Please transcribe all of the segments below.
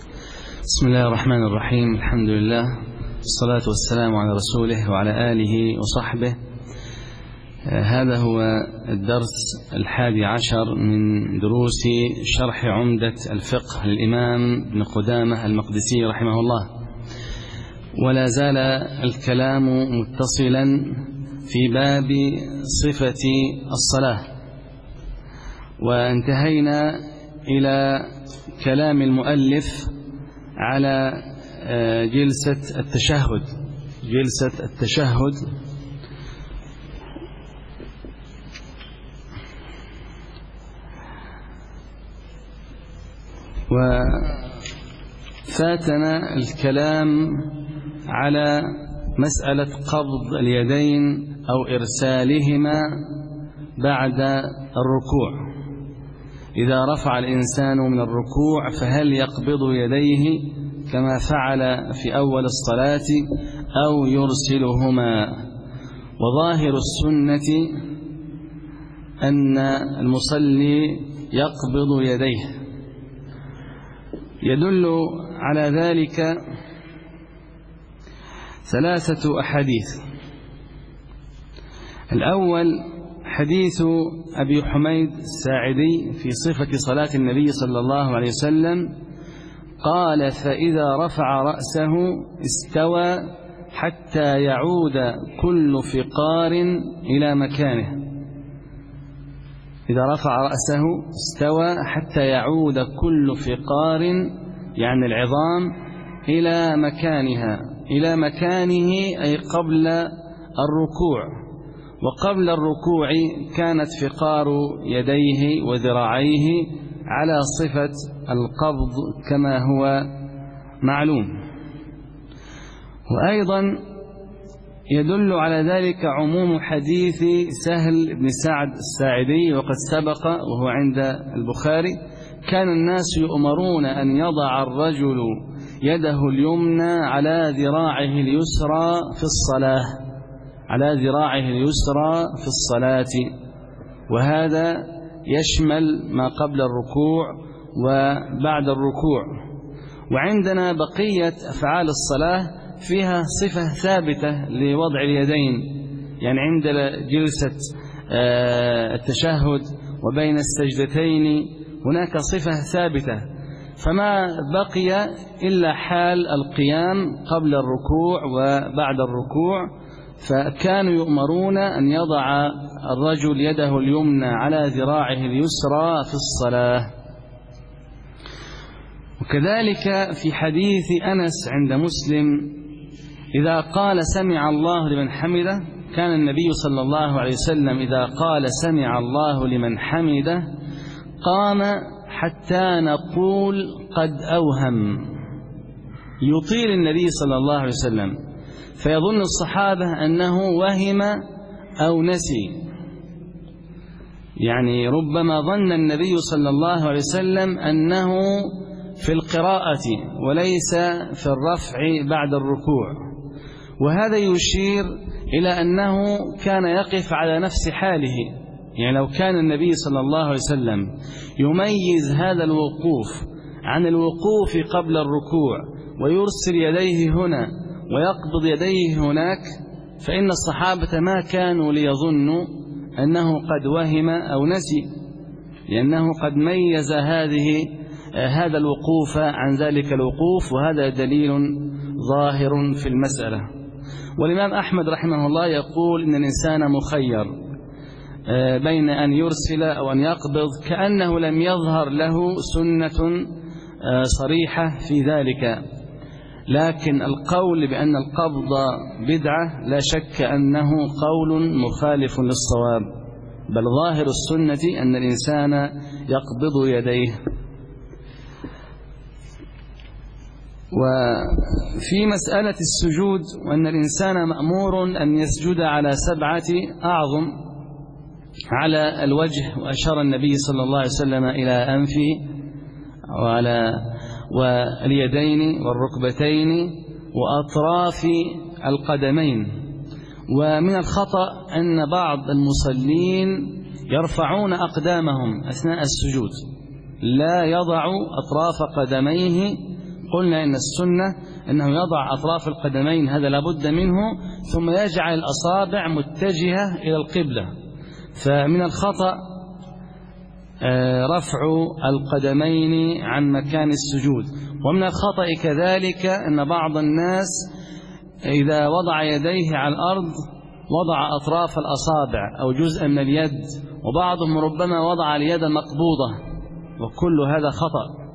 بسم الله الرحمن الرحيم. الحمد لله والصلاة والسلام على رسوله وعلى آله وصحبه. هذا هو الدرس 11 من دروس شرح عمدة الفقه للإمام ابن قدامة المقدسي رحمه الله، ولا زال الكلام متصلا في باب صفة الصلاة، وانتهينا إلى كلام المؤلف على جلسة التشهد وفاتنا الكلام على مسألة قبض اليدين أو إرسالهما بعد الركوع. إذا رفع الإنسان من الركوع فهل يقبض يديه كما فعل في أول الصلاة أو يرسلهما؟ وظاهر السنة أن المصلي يقبض يديه. يدل على ذلك 3 أحاديث. الأول حديث أبي حميد الساعدي في صفة صلاة النبي صلى الله عليه وسلم قال: فإذا رفع رأسه استوى حتى يعود كل فقار إلى مكانه. إذا رفع رأسه استوى حتى يعود كل فقار، يعني العظام، إلى مكانه أي قبل الركوع. وقبل الركوع كانت فقار يديه وذراعيه على صفة القبض كما هو معلوم. وأيضا يدل على ذلك عموم حديث سهل بن سعد الساعدي، وقد سبق وهو عند البخاري: كان الناس يؤمرون أن يضع الرجل يده اليمنى على ذراعه اليسرى في الصلاة، وهذا يشمل ما قبل الركوع وبعد الركوع. وعندنا بقية أفعال الصلاة فيها صفة ثابتة لوضع اليدين، يعني عند جلسة التشهد وبين السجدتين هناك صفة ثابتة، فما بقي إلا حال القيام قبل الركوع وبعد الركوع. فكانوا يؤمرون أن يضع الرجل يده اليمنى على ذراعه اليسرى في الصلاة. وكذلك في حديث أنس عند مسلم: إذا قال سمع الله لمن حمده، كان النبي صلى الله عليه وسلم إذا قال سمع الله لمن حمده قام حتى نقول قد أوهم. يطيل النبي صلى الله عليه وسلم، فيظن الصحابة أنه وهم أو نسي، يعني ربما ظن النبي صلى الله عليه وسلم أنه في القراءة وليس في الرفع بعد الركوع. وهذا يشير إلى أنه كان يقف على نفس حاله، يعني لو كان النبي صلى الله عليه وسلم يميز هذا الوقوف عن الوقوف قبل الركوع ويرسل يديه هنا ويقبض يديه هناك، فإن الصحابة ما كانوا ليظنوا أنه قد وهم أو نسي، لأنه قد ميز هذا الوقوف عن ذلك الوقوف، وهذا دليل ظاهر في المسألة. والإمام أحمد رحمه الله يقول إن الإنسان مخير بين أن يرسل أو أن يقبض، كأنه لم يظهر له سنة صريحة في ذلك. لكن القول بأن القبض بدعة لا شك أنه قول مخالف للصواب، بل ظاهر السنة أن الإنسان يقبض يديه. وفي مسألة السجود، وأن الإنسان مأمور أن يسجد على 7 أعظم على الوجه، وأشار النبي صلى الله عليه وسلم إلى أنفه واليدين والركبتين وأطراف القدمين. ومن الخطأ أن بعض المصلين يرفعون أقدامهم أثناء السجود، لا يضع أطراف قدميه قلنا إن السنة أنه يضع أطراف القدمين، هذا لابد منه، ثم يجعل الأصابع متجهة إلى القبلة. فمن الخطأ رفع القدمين عن مكان السجود. ومن الخطأ كذلك أن بعض الناس إذا وضع يديه على الأرض وضع أطراف الأصابع أو جزء من اليد، وبعضهم ربما وضع اليد مقبوضة، وكل هذا خطأ.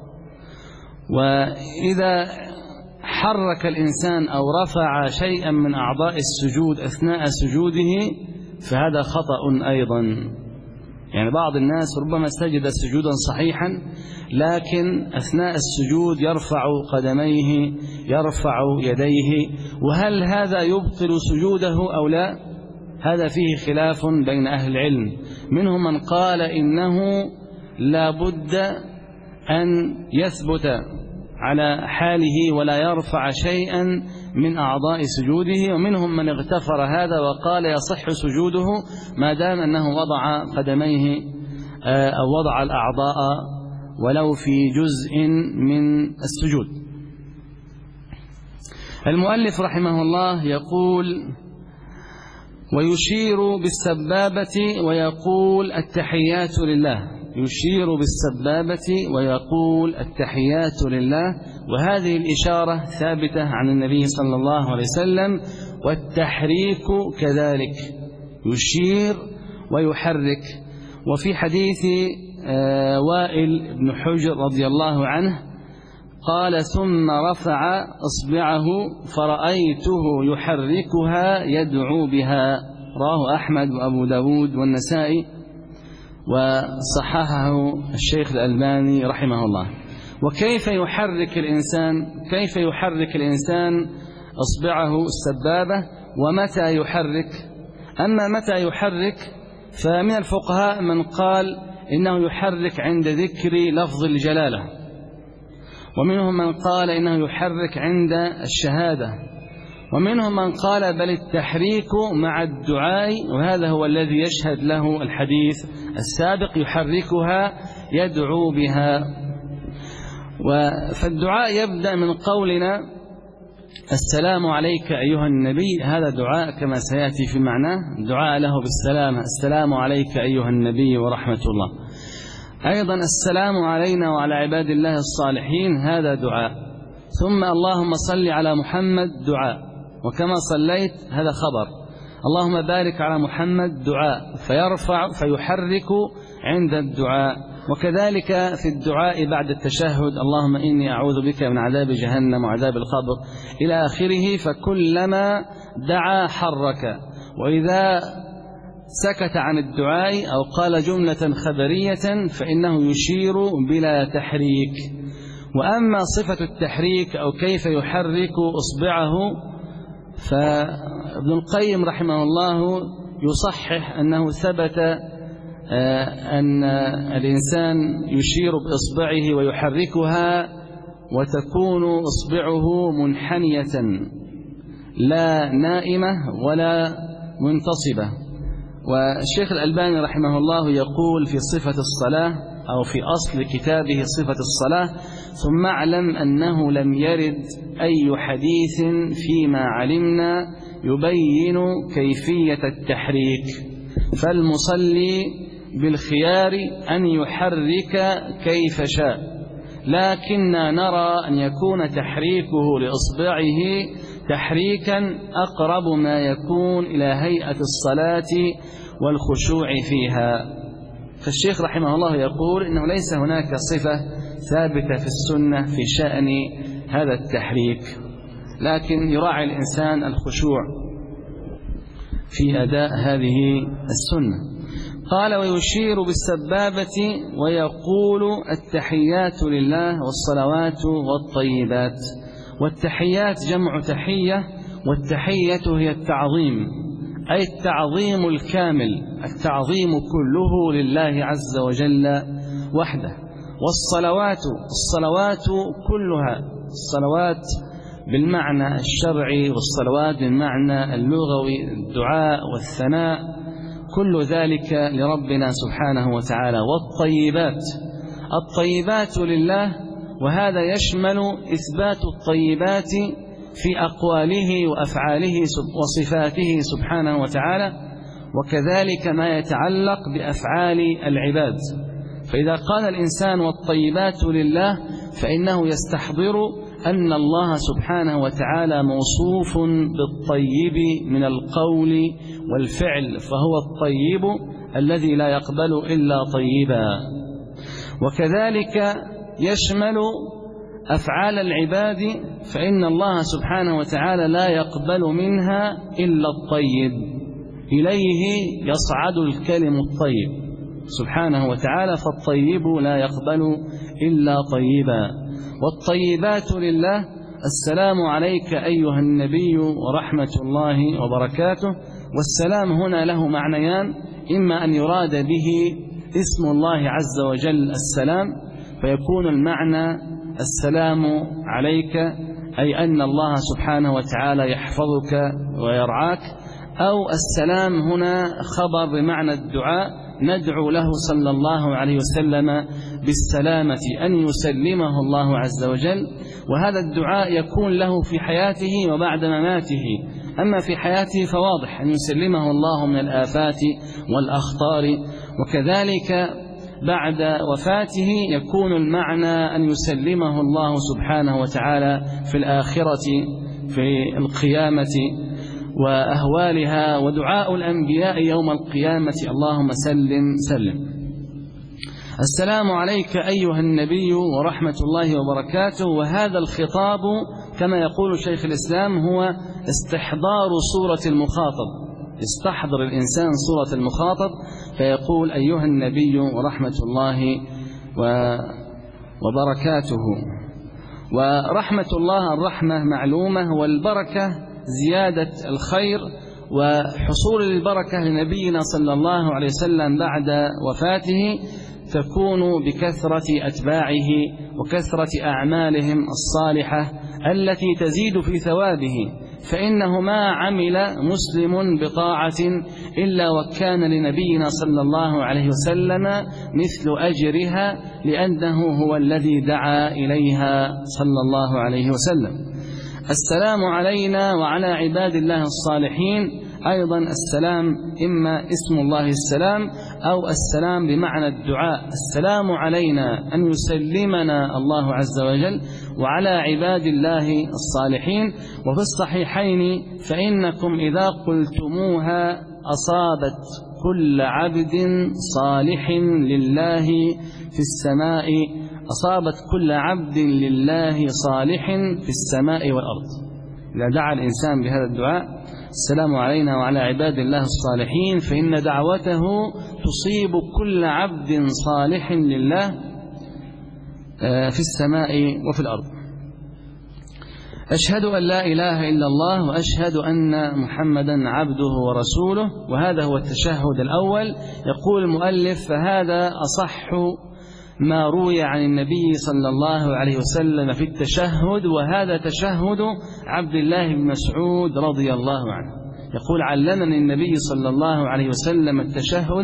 وإذا حرك الإنسان أو رفع شيئا من أعضاء السجود أثناء سجوده فهذا خطأ أيضا. يعني بعض الناس ربما سجد سجودا صحيحا، لكن أثناء السجود يرفع قدميه، يرفع يديه، وهل هذا يبطل سجوده أو لا؟ هذا فيه خلاف بين أهل العلم. منهم من قال إنه لا بد أن يثبت على حاله ولا يرفع شيئا من أعضاء سجوده، ومنهم من اغتفر هذا وقال يصح سجوده ما دام أنه وضع قدميه أو وضع الأعضاء ولو في جزء من السجود. المؤلف رحمه الله يقول: ويشير بالسبابة ويقول التحيات لله. يشير بالسبابة ويقول التحيات لله، وهذه الإشارة ثابتة عن النبي صلى الله عليه وسلم. والتحريك كذلك، يشير ويحرك. وفي حديث وائل بن حجر رضي الله عنه قال: ثم رفع إصبعه فرأيته يحركها يدعو بها. رواه أحمد وأبو داود والنسائي، وصححه الشيخ الألباني رحمه الله. وكيف يحرك الإنسان؟ كيف يحرك الإنسان إصبعه السبابة، ومتى يحرك؟ أما متى يحرك فمن الفقهاء من قال إنه يحرك عند ذكر لفظ الجلالة، ومنهم من قال إنه يحرك عند الشهادة، ومنهم من قال بل التحريك مع الدعاء، وهذا هو الذي يشهد له الحديث السابق: يحركها يدعو بها. فالدعاء يبدأ من قولنا السلام عليك أيها النبي، هذا دعاء كما سيأتي في معناه، دعاء له بالسلامة: السلام عليك أيها النبي ورحمة الله. أيضا السلام علينا وعلى عباد الله الصالحين، هذا دعاء. ثم اللهم صل على محمد دعاء، وكما صليت هذا خبر. اللهم بارك على محمد دعاء، فيرفع فيحرك عند الدعاء. وكذلك في الدعاء بعد التشهد: اللهم إني أعوذ بك من عذاب جهنم وعذاب القبر إلى آخره. فكلما دعا حرك، وإذا سكت عن الدعاء أو قال جملة خبرية فإنه يشير بلا تحريك. وأما صفة التحريك أو كيف يحرك إصبعه، فابن القيم رحمه الله يصحح أنه ثبت أن الإنسان يشير بإصبعه ويحركها وتكون إصبعه منحنية لا نائمة ولا منتصبة. والشيخ الألباني رحمه الله يقول في صفة الصلاة أو في أصل كتابه صفة الصلاة: ثم اعلم أنه لم يرد أي حديث فيما علمنا يبين كيفية التحريك، فالمصلي بالخيار أن يحرك كيف شاء، لكننا نرى أن يكون تحريكه لإصبعه تحريكا أقرب ما يكون إلى هيئة الصلاة والخشوع فيها. فالشيخ رحمه الله يقول إنه ليس هناك صفة ثابتة في السنة في شأن هذا التحريك، لكن يراعي الإنسان الخشوع في أداء هذه السنة. قال: ويشير بالسبابة ويقول التحيات لله والصلوات والطيبات. والتحيات جمع تحية، والتحية هي التعظيم، أي التعظيم الكامل، التعظيم كله لله عز وجل وحده. والصلوات كلها، الصلوات بالمعنى الشرعي والصلوات بالمعنى اللغوي، الدعاء والثناء، كل ذلك لربنا سبحانه وتعالى. والطيبات، الطيبات لله وهذا يشمل إثبات الطيبات في أقواله وأفعاله وصفاته سبحانه وتعالى، وكذلك ما يتعلق بأفعال العباد. فإذا قال الإنسان والطيبات لله فإنه يستحضر أن الله سبحانه وتعالى موصوف بالطيب من القول والفعل، فهو الطيب الذي لا يقبل إلا طيبا. وكذلك يشمل أفعال العباد، فإن الله سبحانه وتعالى لا يقبل منها إلا الطيب، إليه يصعد الكلم الطيب سبحانه وتعالى، فالطيب لا يقبل إلا طيبا. والطيبات لله: السلام عليك أيها النبي ورحمة الله وبركاته. والسلام هنا له معنيان: إما أن يراد به اسم الله عز وجل السلام، فيكون المعنى السلام عليك، أي أن الله سبحانه وتعالى يحفظك ويرعاك، أو السلام هنا خبر بمعنى الدعاء، ندعو له صلى الله عليه وسلم بالسلامة، أن يسلمه الله عز وجل. وهذا الدعاء يكون له في حياته وبعد مماته. أما في حياته فواضح أن يسلمه الله من الآفات والأخطار، وكذلك بعد وفاته يكون المعنى أن يسلمه الله سبحانه وتعالى في الآخرة في القيامة وأهوالها. ودعاء الأنبياء يوم القيامة: اللهم سلم سلم. السلام عليك أيها النبي ورحمة الله وبركاته. وهذا الخطاب كما يقول شيخ الإسلام هو استحضار صورة المخاطب، يستحضر الإنسان صورة المخاطب فيقول أيها النبي ورحمة الله وبركاته. ورحمة الله الرحمة معلومة، والبركة زيادة الخير، وحصول البركة لنبينا صلى الله عليه وسلم بعد وفاته تكون بكثرة أتباعه وكثرة أعمالهم الصالحة التي تزيد في ثوابه، فإنه ما عمل مسلم بطاعة إلا وكان لنبينا صلى الله عليه وسلم مثل أجرها، لأنه هو الذي دعا إليها صلى الله عليه وسلم. السلام علينا وعلى عباد الله الصالحين، أيضا السلام إما اسم الله السلام أو السلام بمعنى الدعاء. السلام علينا أن يسلمنا الله عز وجل وعلى عباد الله الصالحين. وفي الصحيحين: فإنكم إذا قلتموها أصابت كل عبد صالح لله في السماء، أصابت كل عبد لله صالح في السماء والأرض. إذا دعا الإنسان بهذا الدعاء: السلام علينا وعلى عباد الله الصالحين، فإن دعوته تصيب كل عبد صالح لله في السماء وفي الأرض. أشهد أن لا إله إلا الله وأشهد أن محمدا عبده ورسوله. وهذا هو التشهد الأول. يقول المؤلف: فهذا أصح ما روي عن النبي صلى الله عليه وسلم في التشهد، وهذا تشهد عبد الله بن مسعود رضي الله عنه. يقول: علمني النبي صلى الله عليه وسلم التشهد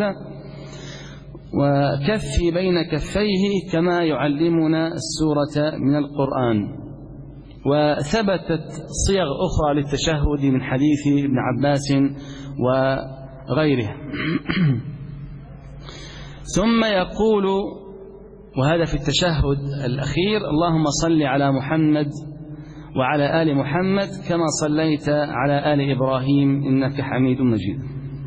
وكفي بين كفيه كما يعلمنا السورة من القرآن. وثبتت صيغ أخرى للتشهد من حديث ابن عباس وغيره. ثم يقول، وهذا في التشهد الأخير: اللهم صل على محمد وعلى آل محمد كما صليت على آل إبراهيم إنك حميد مجيد.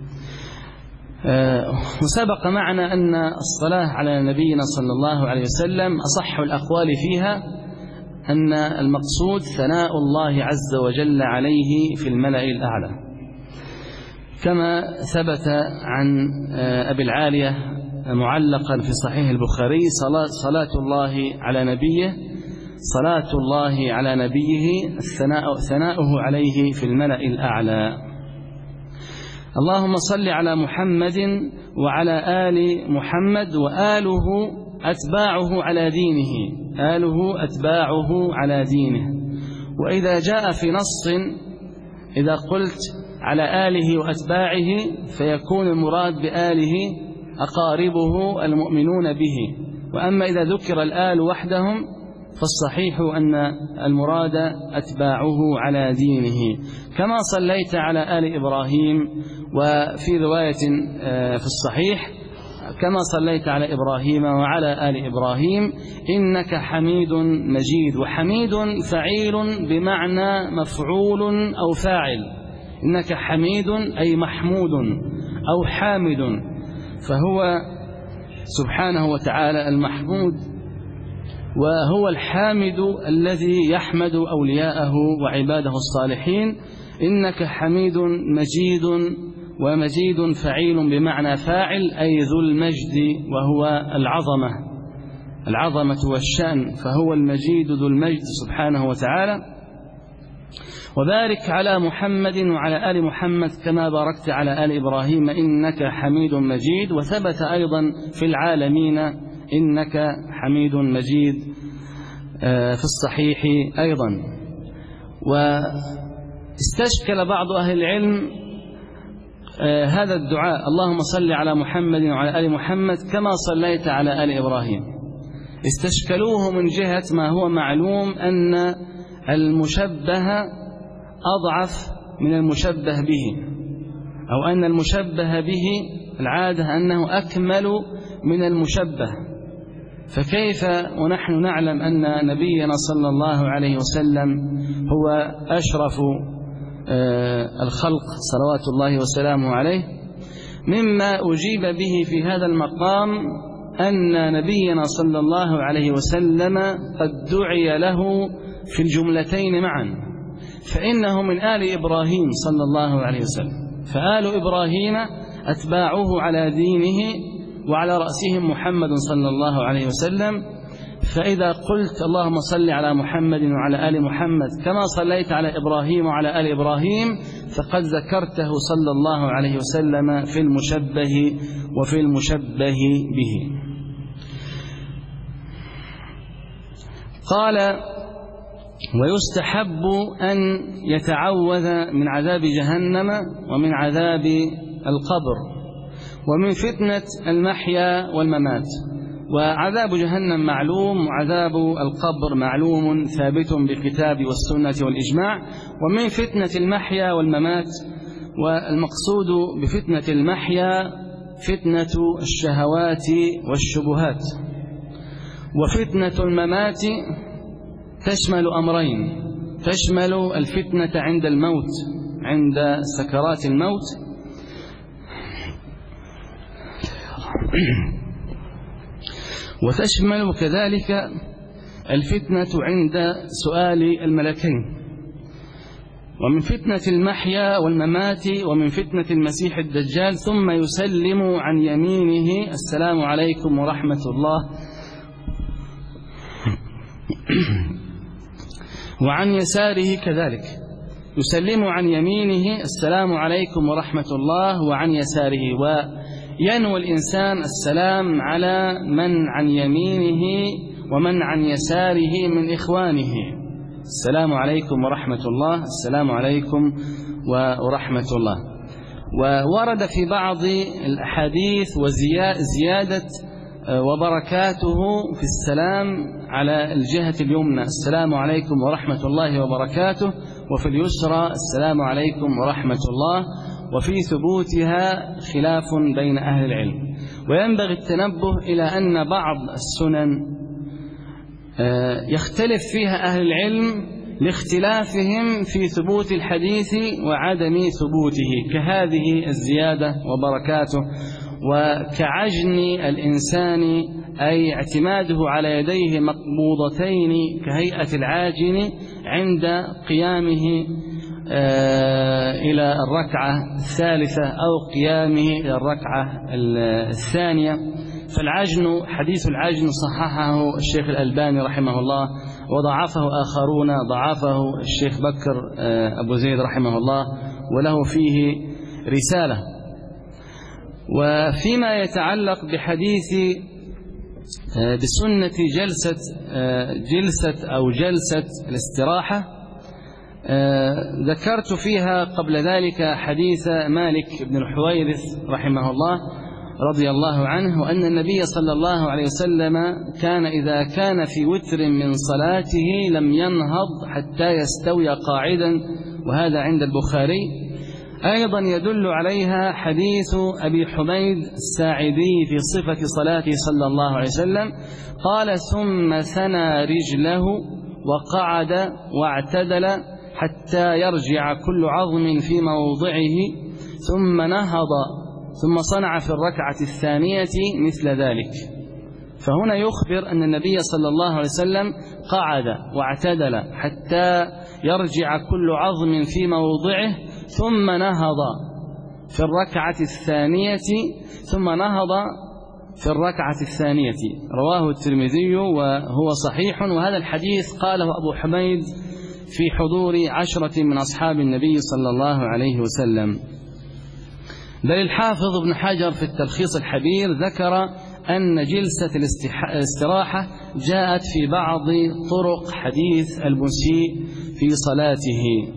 وسبق معنا أن الصلاة على نبينا صلى الله عليه وسلم أصح الأقوال فيها أن المقصود ثناء الله عز وجل عليه في الملأ الأعلى، كما ثبت عن أبي العالية معلقا في صحيح البخاري: صلاة الله على نبيه، صلاة الله على نبيه ثناؤه عليه في الملأ الأعلى. اللهم صل على محمد وعلى آل محمد، وآله أتباعه على دينه، آله أتباعه على دينه. وإذا جاء في نص إذا قلت على آله وأتباعه فيكون المراد بآله أقاربه المؤمنون به. وأما إذا ذكر الآل وحدهم فالصحيح أن المراد أتباعه على دينه، كما صليت على آل إبراهيم. وفي رواية في الصحيح كما صليت على إبراهيم وعلى آل إبراهيم إنك حميد مجيد. وحميد فعيل بمعنى مفعول أو فاعل، إنك حميد أي محمود أو حامد، فهو سبحانه وتعالى المحمود، وهو الحامد الذي يحمد أولياءه وعباده الصالحين. إنك حميد مجيد، ومجيد فعيل بمعنى فاعل أي ذو المجد، وهو العظمة والشأن، فهو المجيد ذو المجد سبحانه وتعالى. وبارك على محمد وعلى آل محمد كما باركت على آل إبراهيم إنك حميد مجيد. وثبت أيضا في العالمين إنك حميد مجيد في الصحيح أيضا. واستشكل بعض أهل العلم هذا الدعاء اللهم صل على محمد وعلى آل محمد كما صليت على آل إبراهيم، استشكلوه من جهة ما هو معلوم أن المشبه أضعف من المشبه به، أو أن المشبه به العادة أنه أكمل من المشبه، فكيف ونحن نعلم أن نبينا صلى الله عليه وسلم هو أشرف الخلق صلوات الله وسلامه عليه. مما أجيب به في هذا المقام أن نبينا صلى الله عليه وسلم قد دعي له في الجملتين معا، فإنه من آل إبراهيم صلى الله عليه وسلم، فآل إبراهيم أتباعه على دينه وعلى رأسهم محمد صلى الله عليه وسلم. فإذا قلت اللهم صل على محمد وعلى آل محمد كما صليت على إبراهيم وعلى آل إبراهيم، فقد ذكرته صلى الله عليه وسلم في المشبه وفي المشبه به. قال ويستحب أن يتعوذ من عذاب جهنم ومن عذاب القبر ومن فتنة المحيا والممات. وعذاب جهنم معلوم، وعذاب القبر معلوم ثابت بالكتاب والسنة والإجماع. ومن فتنة المحيا والممات، والمقصود بفتنة المحيا فتنة الشهوات والشبهات، وفتنة الممات تشمل أمرين، تشمل الفتنة عند الموت، عند سكرات الموت، وتشمل كذلك الفتنة عند سؤال الملكين. ومن فتنة المحيا والممات ومن فتنة المسيح الدجال، ثم يسلم عن يمينه السلام عليكم ورحمة الله، وعن يساره كذلك يسلم عن يمينه السلام عليكم ورحمة الله وعن يساره، وينوي الإنسان السلام على من عن يمينه ومن عن يساره من إخوانه. السلام عليكم ورحمة الله، السلام عليكم ورحمة الله. وورد في بعض الأحاديث وزيادة وبركاته في السلام على الجهة اليمنى السلام عليكم ورحمة الله وبركاته، وفي اليسرى السلام عليكم ورحمة الله، وفي ثبوتها خلاف بين أهل العلم. وينبغي التنبه إلى أن بعض السنن يختلف فيها أهل العلم لاختلافهم في ثبوت الحديث وعدم ثبوته، كهذه الزيادة وبركاته، وكعجن الإنسان أي اعتماده على يديه مقبوضتين كهيئة العاجن عند قيامه إلى الركعة الثالثة أو قيامه إلى الركعة الثانية. فالعجن حديث العجن صححه الشيخ الألباني رحمه الله، وضعفه آخرون، ضعفه الشيخ بكر أبو زيد رحمه الله، وله فيه رسالة. وفيما يتعلق بحديث بسنة جلسة الاستراحة، ذكرت فيها قبل ذلك حديث مالك بن الحويرث رحمه الله، رضي الله عنه، وأن النبي صلى الله عليه وسلم كان إذا كان في وتر من صلاته لم ينهض حتى يستوي قاعدا، وهذا عند البخاري. أيضا يدل عليها حديث أبي حميد الساعدي في صفة صلاته صلى الله عليه وسلم، قال: ثم ثنى رجله وقعد واعتدل حتى يرجع كل عظم في موضعه، ثم نهض ثم صنع في الركعة الثانية مثل ذلك. فهنا يخبر أن النبي صلى الله عليه وسلم قعد واعتدل حتى يرجع كل عظم في موضعه، ثم نهض في الركعة الثانية رواه الترمذي وهو صحيح. وهذا الحديث قاله أبو حميد في حضور 10 من أصحاب النبي صلى الله عليه وسلم. بل الحافظ ابن حجر في التلخيص الحبير ذكر أن جلسة الاستراحة جاءت في بعض طرق حديث المسيء في صلاته.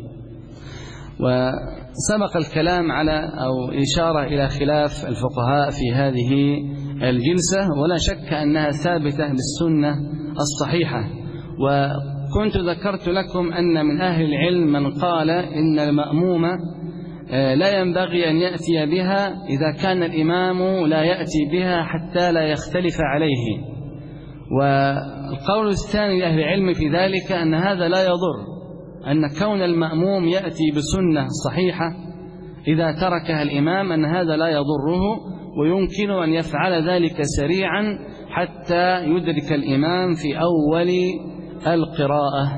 وسبق الكلام على أو إشارة إلى خلاف الفقهاء في هذه الجلسة، ولا شك أنها ثابتة بالسنة الصحيحة. وكنت ذكرت لكم أن من أهل العلم من قال إن المأموم لا ينبغي أن يأتي بها إذا كان الإمام لا يأتي بها حتى لا يختلف عليه. والقول الثاني لأهل العلم في ذلك أن هذا لا يضر، أن كون المأموم يأتي بسنة صحيحة إذا تركها الإمام أن هذا لا يضره، ويمكن أن يفعل ذلك سريعا حتى يدرك الإمام في أول القراءة.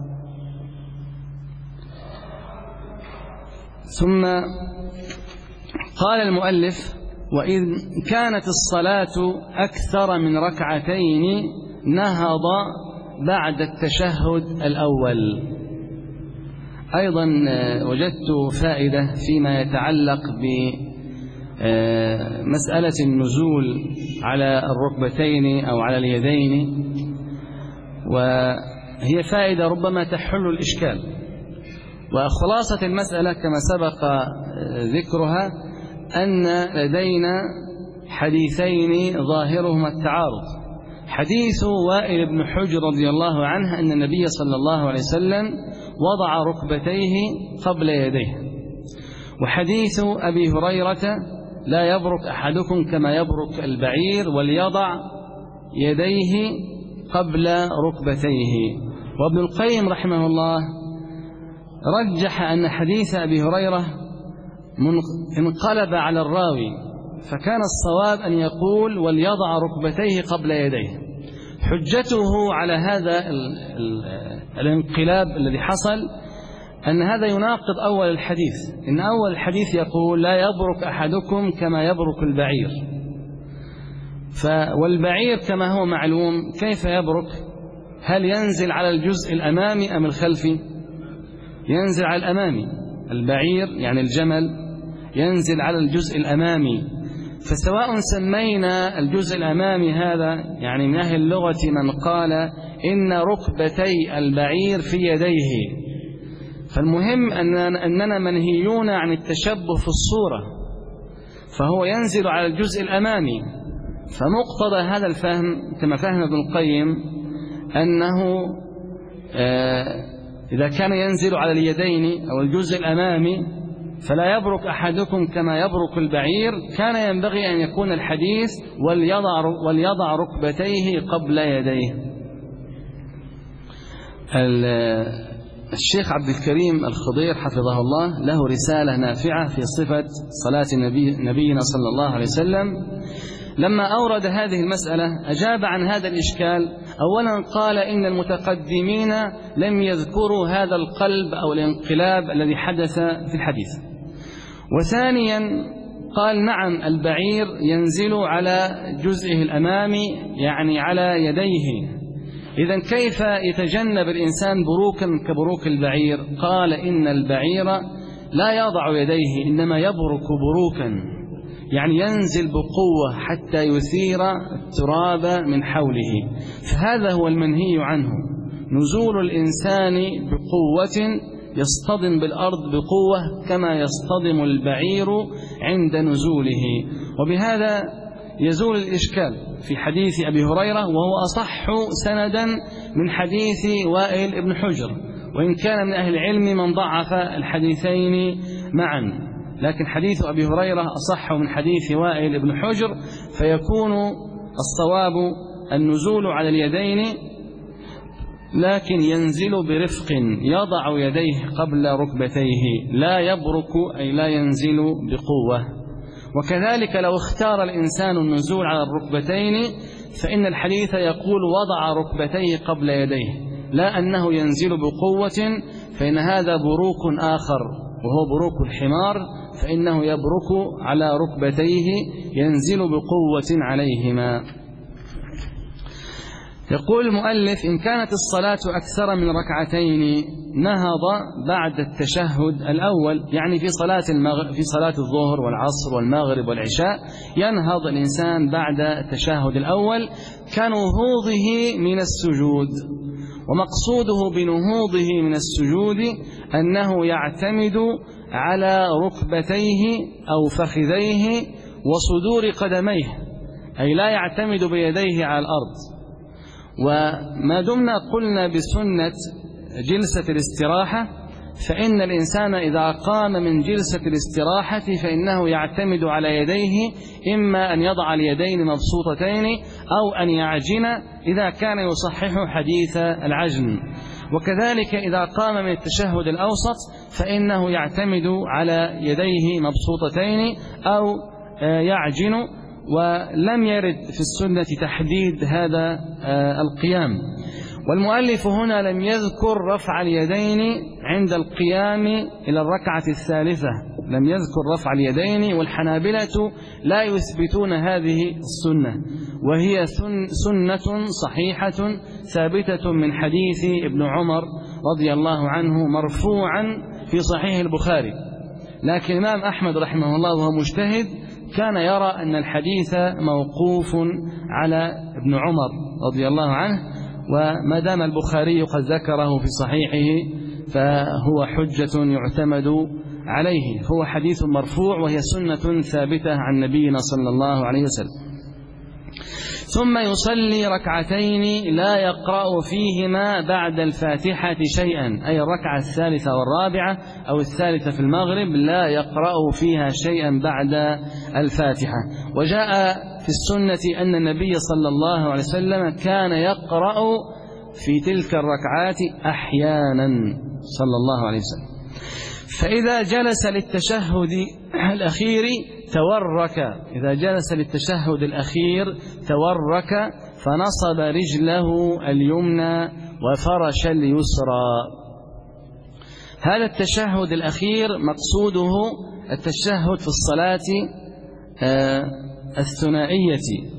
ثم قال المؤلف: وإذ كانت الصلاة أكثر من ركعتين نهض بعد التشهد الأول. أيضا وجدت فائدة فيما يتعلق بمسألة النزول على الركبتين أو على اليدين، وهي فائدة ربما تحل الإشكال. وخلاصة المسألة كما سبق ذكرها أن لدينا حديثين ظاهرهما التعارض. حديث وائل بن حجر رضي الله عنه أن النبي صلى الله عليه وسلم وضع ركبتيه قبل يديه، وحديث أبي هريرة: لا يبرك أحدكم كما يبرك البعير وليضع يديه قبل ركبتيه. وابن القيم رحمه الله رجح أن حديث أبي هريرة انقلب على الراوي، فكان الصواب أن يقول: وليضع ركبتيه قبل يديه. حجته على هذا الانقلاب الذي حصل أن هذا يناقض أول الحديث. إن أول الحديث يقول: لا يبرك أحدكم كما يبرك البعير، والبعير كما هو معلوم كيف يبرك؟ هل ينزل على الجزء الأمامي أم الخلفي؟ ينزل على الأمامي. البعير يعني الجمل ينزل على الجزء الأمامي. فسواء سمينا الجزء الأمامي هذا، يعني من أهل اللغة من قال إن ركبتي البعير في يديه، فالمهم أننا منهيون عن التشبه في الصورة، فهو ينزل على الجزء الأمامي. فمقتضى هذا الفهم كما فهم ابن القيم أنه إذا كان ينزل على اليدين أو الجزء الأمامي فلا يبرك أحدكم كما يبرك البعير، كان ينبغي أن يكون الحديث: وليضع ركبتيه قبل يديه. الشيخ عبد الكريم الخضير حفظه الله له رسالة نافعة في صفة صلاة نبينا صلى الله عليه وسلم. لما أورد هذه المسألة أجاب عن هذا الإشكال. أولا قال: إن المتقدمين لم يذكروا هذا القلب أو الانقلاب الذي حدث في الحديث. وثانيا قال: نعم البعير ينزل على جزئه الأمامي يعني على يديه، إذن كيف يتجنب الإنسان بروكا كبروك البعير؟ قال: إن البعير لا يضع يديه إنما يبرك بروكا، يعني ينزل بقوة حتى يثير التراب من حوله. فهذا هو المنهي عنه، نزول الإنسان بقوة يصطدم بالأرض بقوة كما يصطدم البعير عند نزوله. وبهذا يزول الإشكال في حديث أبي هريرة، وهو أصح سندا من حديث وائل بن حجر، وإن كان من أهل العلم من ضعف الحديثين معا، لكن حديث أبي هريرة أصح من حديث وائل بن حجر، فيكون الصواب النزول على اليدين، لكن ينزل برفق يضع يديه قبل ركبتيه، لا يبرك أي لا ينزل بقوة. وكذلك لو اختار الإنسان النزول على الركبتين فإن الحديث يقول وضع ركبتيه قبل يديه، لا أنه ينزل بقوة، فإن هذا بروك آخر وهو بروك الحمار، فإنه يبرك على ركبتيه ينزل بقوة عليهما. يقول المؤلف: إن كانت الصلاة أكثر من ركعتين نهض بعد التشهد الأول، يعني في صلاة الظهر والعصر والمغرب والعشاء ينهض الإنسان بعد التشهد الأول كنهوضه من السجود. ومقصوده بنهوضه من السجود أنه يعتمد على ركبتيه أو فخذيه وصدور قدميه، أي لا يعتمد بيديه على الأرض. وما دمنا قلنا بسنة جلسة الاستراحة، فإن الإنسان إذا قام من جلسة الاستراحة فإنه يعتمد على يديه، إما أن يضع اليدين مبسوطتين أو أن يعجن إذا كان يصحح حديث العجن. وكذلك إذا قام من التشهد الأوسط فإنه يعتمد على يديه مبسوطتين أو يعجن، ولم يرد في السنة تحديد هذا القيام. والمؤلف هنا لم يذكر رفع اليدين عند القيام إلى الركعة الثالثة، لم يذكر رفع اليدين، والحنابلة لا يثبتون هذه السنة، وهي سنة صحيحة ثابتة من حديث ابن عمر رضي الله عنه مرفوعا في صحيح البخاري. لكن الإمام أحمد رحمه الله وهو مجتهد كان يرى أن الحديث موقوف على ابن عمر رضي الله عنه، وما دام البخاري قد ذكره في صحيحه فهو حجة يعتمد عليه، هو حديث مرفوع وهي سنة ثابتة عن نبينا صلى الله عليه وسلم. ثم يصلي ركعتين لا يقرأ فيهما بعد الفاتحة شيئا، أي الركعة الثالثة والرابعة أو الثالثة في المغرب لا يقرأ فيها شيئا بعد الفاتحة. وجاء في السنة أن النبي صلى الله عليه وسلم كان يقرأ في تلك الركعات أحيانا صلى الله عليه وسلم. فإذا جلس للتشهد الأخير تورك، إذا جلس للتشهد الأخير تورك فنصب رجله اليمنى وفرش اليسرى. هذا التشهد الأخير مقصوده التشهد في الصلاة الثنائية،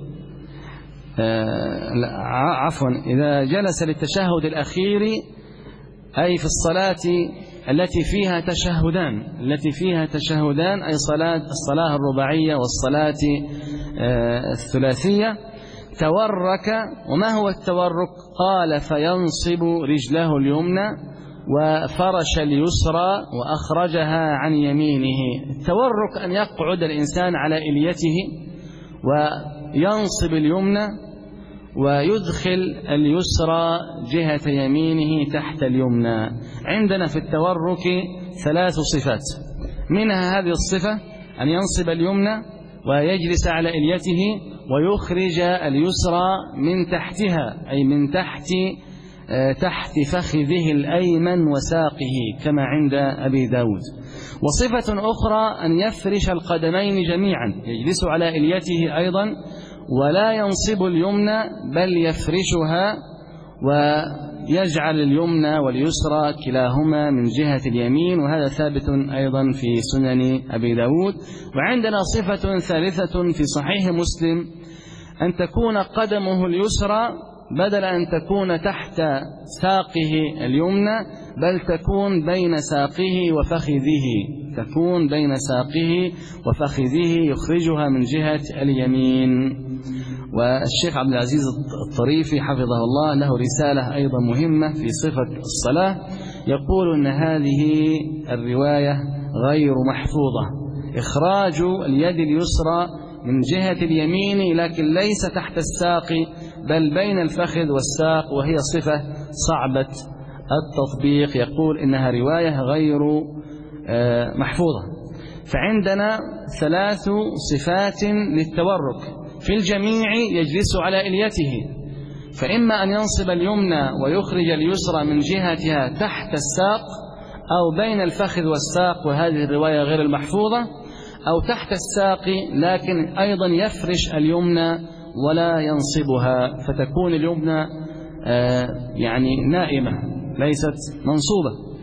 إذا جلس للتشهد الأخير أي في الصلاة التي فيها تشهدان أي الصلاة الرباعية والصلاة الثلاثية تورك. وما هو التورك؟ قال فينصب رجله اليمنى وفرش اليسرى وأخرجها عن يمينه. التورك أن يقعد الإنسان على إليته وينصب اليمنى ويدخل اليسرى جهة يمينه تحت اليمنى. عندنا في التورك 3 صفات، منها هذه الصفة أن ينصب اليمنى ويجلس على إليته ويخرج اليسرى من تحتها، أي من تحت فخذه الأيمن وساقه كما عند أبي داود. وصفة أخرى أن يفرش القدمين جميعا، يجلس على إليته أيضا ولا ينصب اليمنى بل يفرشها ويجعل اليمنى واليسرى كلاهما من جهة اليمين، وهذا ثابت أيضا في سنن أبي داود. وعندنا صفة ثالثة في صحيح مسلم أن تكون قدمه اليسرى بدل أن تكون تحت ساقه اليمنى بل تكون بين ساقه وفخذه، تكون بين ساقه وفخذه يخرجها من جهة اليمين. والشيخ عبد العزيز الطريفي حفظه الله له رسالة أيضا مهمة في صفة الصلاة، يقول أن هذه الرواية غير محفوظة. إخراج اليد اليسرى من جهة اليمين لكن ليس تحت الساق بل بين الفخذ والساق، وهي صفة صعبة التطبيق. يقول إنها رواية غير محفوظة. فعندنا 3 صفات للتورك. في الجميع يجلس على إليته، فإما أن ينصب اليمنى ويخرج اليسرى من جهتها تحت الساق، أو بين الفخذ والساق، وهذه الرواية غير المحفوظة، أو تحت الساق لكن أيضا يفرش اليمنى ولا ينصبها، فتكون اليمنى يعني نائمة ليست منصوبة.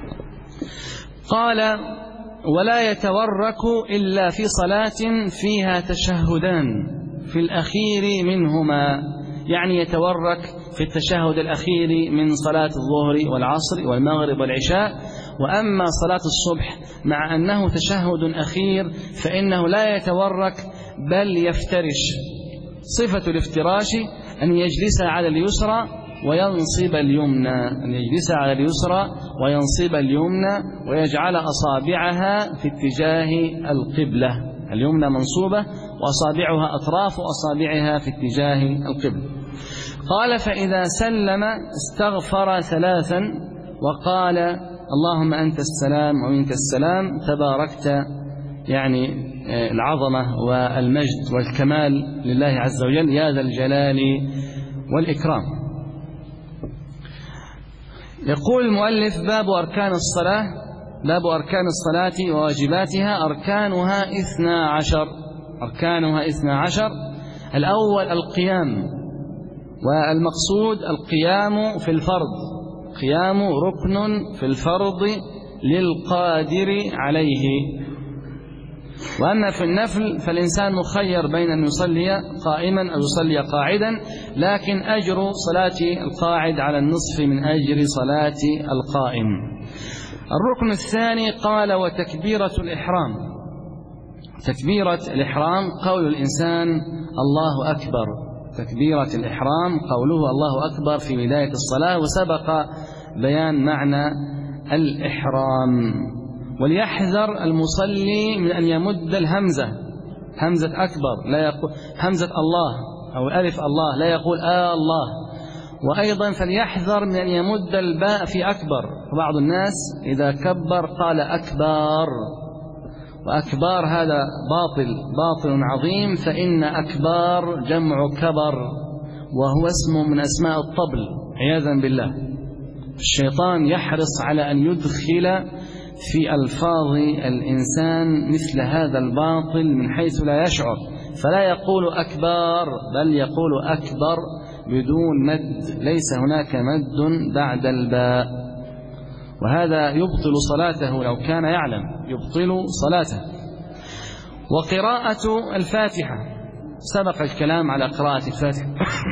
قال: ولا يتورك إلا في صلاة فيها تشهدان في الأخير منهما، يعني يتورك في التشهد الأخير من صلاة الظهر والعصر والمغرب والعشاء. وأما صلاة الصبح مع أنه تشهد أخير فإنه لا يتورك بل يفترش. صفة الافتراش أن يجلس على اليسرى وينصب اليمنى، أن يجلس على اليسرى وينصب اليمنى ويجعل أصابعها في اتجاه القبلة، اليمنى منصوبة وأصابعها أطراف أصابعها في اتجاه القبلة. قال: فإذا سلم استغفر 3 وقال: اللهم أنت السلام ومنك السلام، تباركت، يعني العظمة والمجد والكمال لله عز وجل يا ذا الجلال والإكرام. يقول المؤلف: باب أركان الصلاة. باب أركان الصلاة وواجباتها. أركانها 12. أركانها 12. الأول القيام، والمقصود القيام في الفرض، قيام ركن في الفرض للقادر عليه. وأما في النفل فالإنسان مخير بين أن يصلي قائما أو يصلي قاعدا، لكن أجر صلاة القاعد على النصف من أجر صلاة القائم. الركن الثاني قال: وتكبيرة الإحرام. تكبيرة الإحرام قول الإنسان الله أكبر. تكبيرة الإحرام قوله الله أكبر في بداية الصلاة، وسبق بيان معنى الإحرام. وليحذر المصلي من أن يمد الهمزة، همزة أكبر، لا يقول همزة الله أو ألف الله، لا يقول الله. وأيضا فليحذر من أن يمد الباء في أكبر، فبعض الناس إذا كبر قال أكبر، وأكبار هذا باطل عظيم، فإن أكبار جمع كبر، وهو اسم من أسماء الطبل عياذا بالله. الشيطان يحرص على أن يدخل في ألفاظ الإنسان مثل هذا الباطل من حيث لا يشعر، فلا يقول أكبر بل يقول أكبر بدون مد، ليس هناك مد بعد الباء، وهذا يبطل صلاته لو كان يعلم، يبطل صلاته. وقراءة الفاتحة، سبق الكلام على قراءة الفاتحة.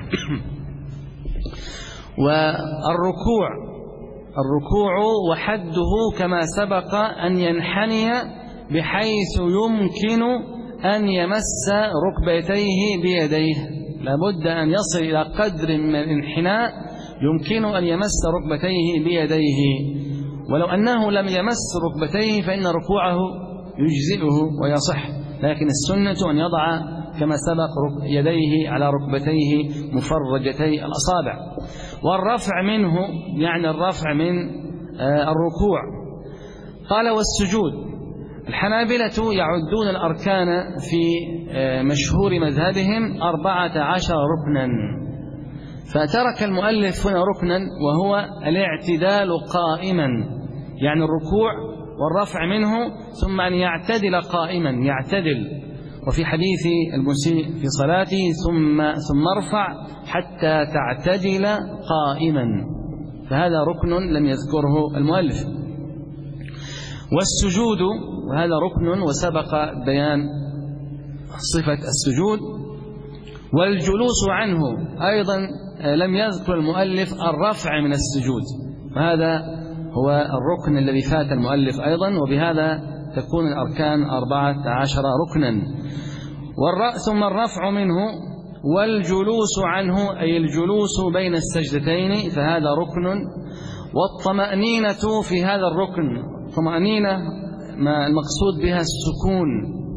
والركوع وحده كما سبق أن ينحني بحيث يمكن أن يمس ركبتيه بيديه، لابد أن يصل إلى قدر من الانحناء يمكن أن يمس ركبتيه بيديه، ولو أنه لم يمس ركبتيه فإن ركوعه يجزئه ويصح، لكن السنة أن يضع كما سبق يديه على ركبتيه مفرجتي الأصابع. والرفع منه يعني الرفع من الركوع. قال: والسجود. الحنابلة يعدون الأركان في مشهور مذهبهم 14 ركنا، فترك المؤلف هنا ركنا وهو الاعتدال قائما، يعني الركوع والرفع منه، ثم أن يعتدل قائما، يعتدل. وفي حديث المسيء في صلاته ثم ارفع حتى تعتدل قائما، فهذا ركن لم يذكره المؤلف. والسجود، وهذا ركن وسبق بيان صفة السجود. والجلوس عنه أيضا لم يذكر المؤلف الرفع من السجود، وهذا هو الركن الذي فات المؤلف أيضا، وبهذا تكون الأركان 14 ركنا. ثم الرفع منه والجلوس عنه أي الجلوس بين السجدتين، فهذا ركن. والطمأنينة في هذا الركن، طمأنينة ما المقصود بها السكون،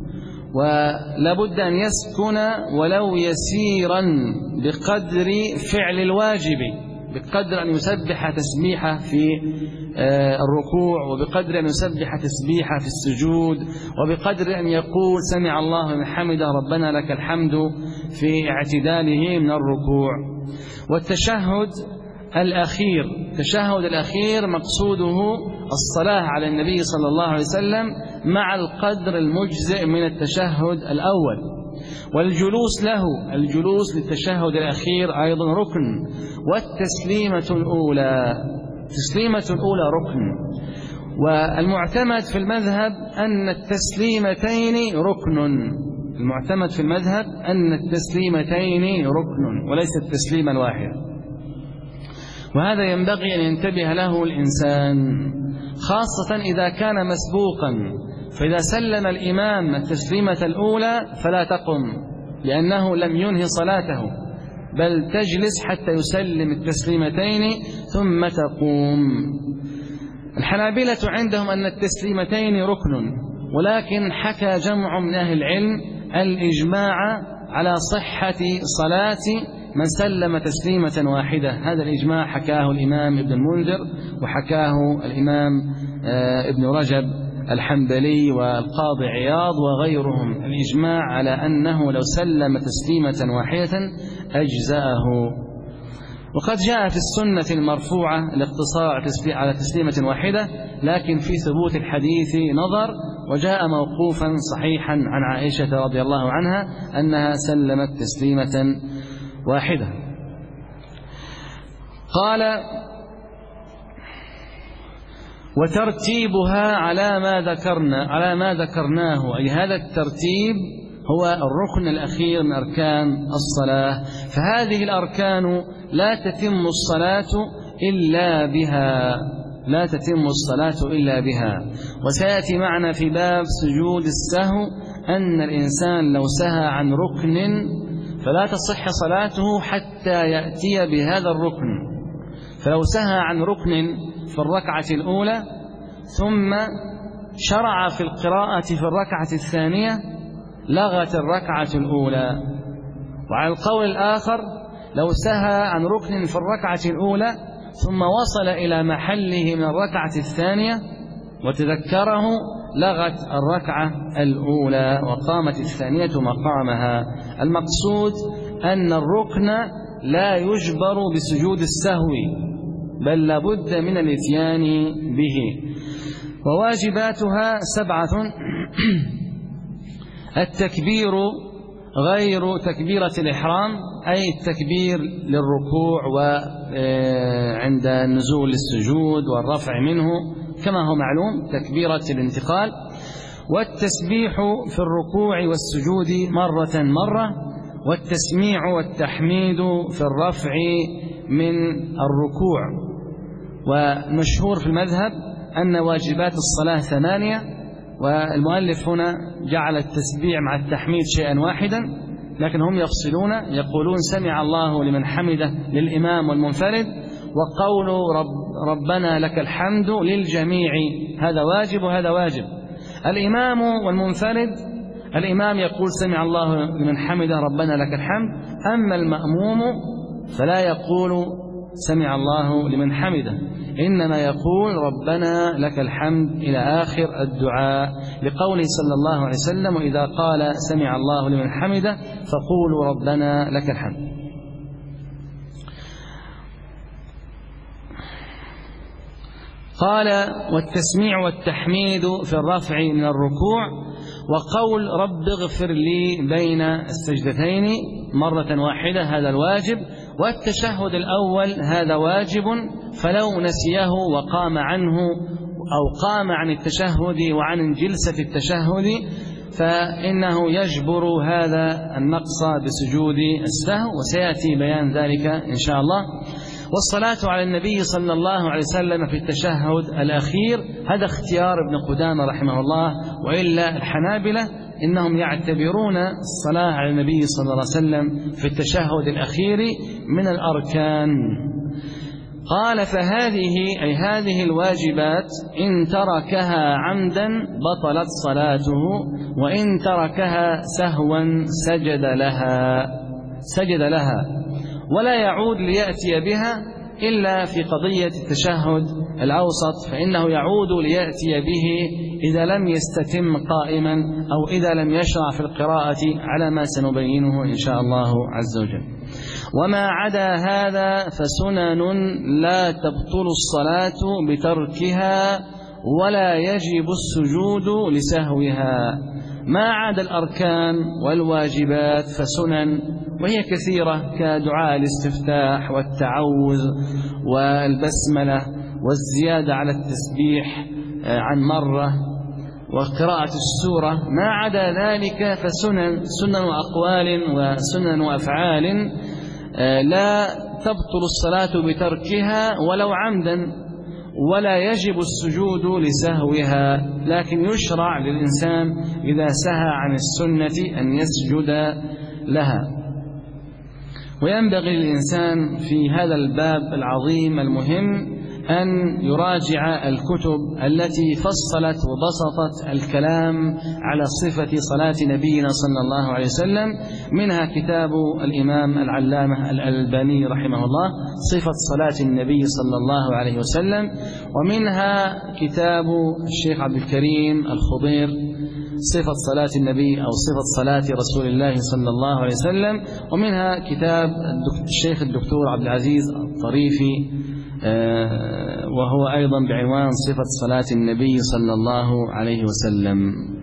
ولا بد أن يسكن ولو يسيرا بقدر فعل الواجب، بقدر أن يسبح تسبيحة في الركوع، وبقدر أن يسبح تسبيحة في السجود، وبقدر أن يقول سمع الله لمن حمده ربنا لك الحمد في اعتداله من الركوع. والتشهد الأخير، التشهد الأخير مقصوده الصلاة على النبي صلى الله عليه وسلم مع القدر المجزئ من التشهد الأول. والجلوس له، الجلوس للتشهد الأخير أيضا ركن. والتسليمة الأولى، التسليمة الأولى ركن. والمعتمد في المذهب أن التسليمتين ركن، المعتمد في المذهب أن التسليمتين ركن وليس التسليم الواحد، وهذا ينبغي أن ينتبه له الإنسان خاصة إذا كان مسبوقا. فإذا سلم الإمام التسليمة الأولى فلا تقم لأنه لم ينهي صلاته، بل تجلس حتى يسلم التسليمتين ثم تقوم. الحنابلة عندهم أن التسليمتين ركن، ولكن حكى جمع من أهل العلم الإجماع على صحة صلاة من سلم تسليمة واحدة. هذا الإجماع حكاه الإمام ابن المنذر، وحكاه الإمام ابن رجب الحنبلي والقاضي عياض وغيرهم، الإجماع على أنه لو سلم تسليمة واحدة أجزأه. وقد جاء في السنة المرفوعة الاقتصار على تسليمة واحدة، لكن في ثبوت الحديث نظر، وجاء موقوفا صحيحا عن عائشة رضي الله عنها أنها سلمت تسليمة واحدة. قال وترتيبها على ما ذكرناه، أي هذا الترتيب هو الركن الأخير من أركان الصلاة. فهذه الأركان لا تتم الصلاة إلا بها، لا تتم الصلاة إلا بها. وسيأتي معنا في باب سجود السهو أن الإنسان لو سهى عن ركن فلا تصح صلاته حتى يأتي بهذا الركن. فلو سهى عن ركن في الركعة الأولى ثم شرع في القراءة في الركعة الثانية لغت الركعة الأولى. وعلى القول الآخر لو سهى عن ركن في الركعة الأولى ثم وصل إلى محله من الركعة الثانية وتذكره لغت الركعة الأولى وقامت الثانية مقامها. المقصود أن الركن لا يجبر بسجود السهو، بل لابد من الاتيان به. وواجباتها 7: التكبير غير تكبيرة الإحرام، أي التكبير للركوع وعند النزول للسجود والرفع منه كما هو معلوم تكبيرة الانتقال. والتسبيح في الركوع والسجود مرة، والتسميع والتحميد في الرفع من الركوع. ومشهور في المذهب أن واجبات الصلاة 8، والمؤلف هنا جعل التسبيح مع التحميد شيئا واحدا، لكن هم يفصلون يقولون سمع الله لمن حمده للإمام والمنفرد، وقول ربنا لك الحمد للجميع، هذا واجب وهذا واجب. الإمام والمنفرد، الإمام يقول سمع الله لمن حمده ربنا لك الحمد، أما المأموم فلا يقول سمع الله لمن حمده، إنما يقول ربنا لك الحمد إلى آخر الدعاء، لقوله صلى الله عليه وسلم وإذا قال سمع الله لمن حمده فقولوا ربنا لك الحمد. قال والتسميع والتحميد في الرفع من الركوع، وقول رب اغفر لي بين السجدتين مرة واحدة، هذا الواجب. والتشهد الأول هذا واجب، فلو نسيه وقام عنه أو قام عن التشهد وعن جلسة التشهد فإنه يجبر هذا النقص بسجود السهو، وسيأتي بيان ذلك إن شاء الله. والصلاة على النبي صلى الله عليه وسلم في التشهد الأخير هذا اختيار ابن قدامة رحمه الله، وإلا الحنابلة إنهم يعتبرون الصلاة على النبي صلى الله عليه وسلم في التشهد الأخير من الأركان. قال فهذه أي هذه الواجبات إن تركها عمدا بطلت صلاته، وإن تركها سهوا سجد لها ولا يعود ليأتي بها إلا في قضية التشهد الأوسط، فإنه يعود ليأتي به إذا لم يستتم قائما أو إذا لم يشرع في القراءة على ما سنبينه إن شاء الله عز وجل. وما عدا هذا فسنن لا تبطل الصلاة بتركها ولا يجب السجود لسهوها. ما عدا الأركان والواجبات فسنن، وهي كثيرة كدعاء الاستفتاح والتعوذ والبسملة والزيادة على التسبيح عن مرة وقراءة السورة. ما عدا ذلك فسنن، سنن أقوال وسنن وأفعال لا تبطل الصلاة بتركها ولو عمدا، ولا يجب السجود لسهوها، لكن يشرع للإنسان إذا سهى عن السنة أن يسجد لها. وينبغي للإنسان في هذا الباب العظيم المهم أن يراجع الكتب التي فصلت وبسطت الكلام على صفة صلاة نبينا صلى الله عليه وسلم، منها كتاب الإمام العلامة الألباني رحمه الله صفة صلاة النبي صلى الله عليه وسلم، ومنها كتاب الشيخ عبد الكريم الخضير صفة صلاة النبي أو صفة صلاة رسول الله صلى الله عليه وسلم، ومنها كتاب الشيخ الدكتور عبد العزيز الطريفي وهو أيضا بعنوان صفة صلاة النبي صلى الله عليه وسلم.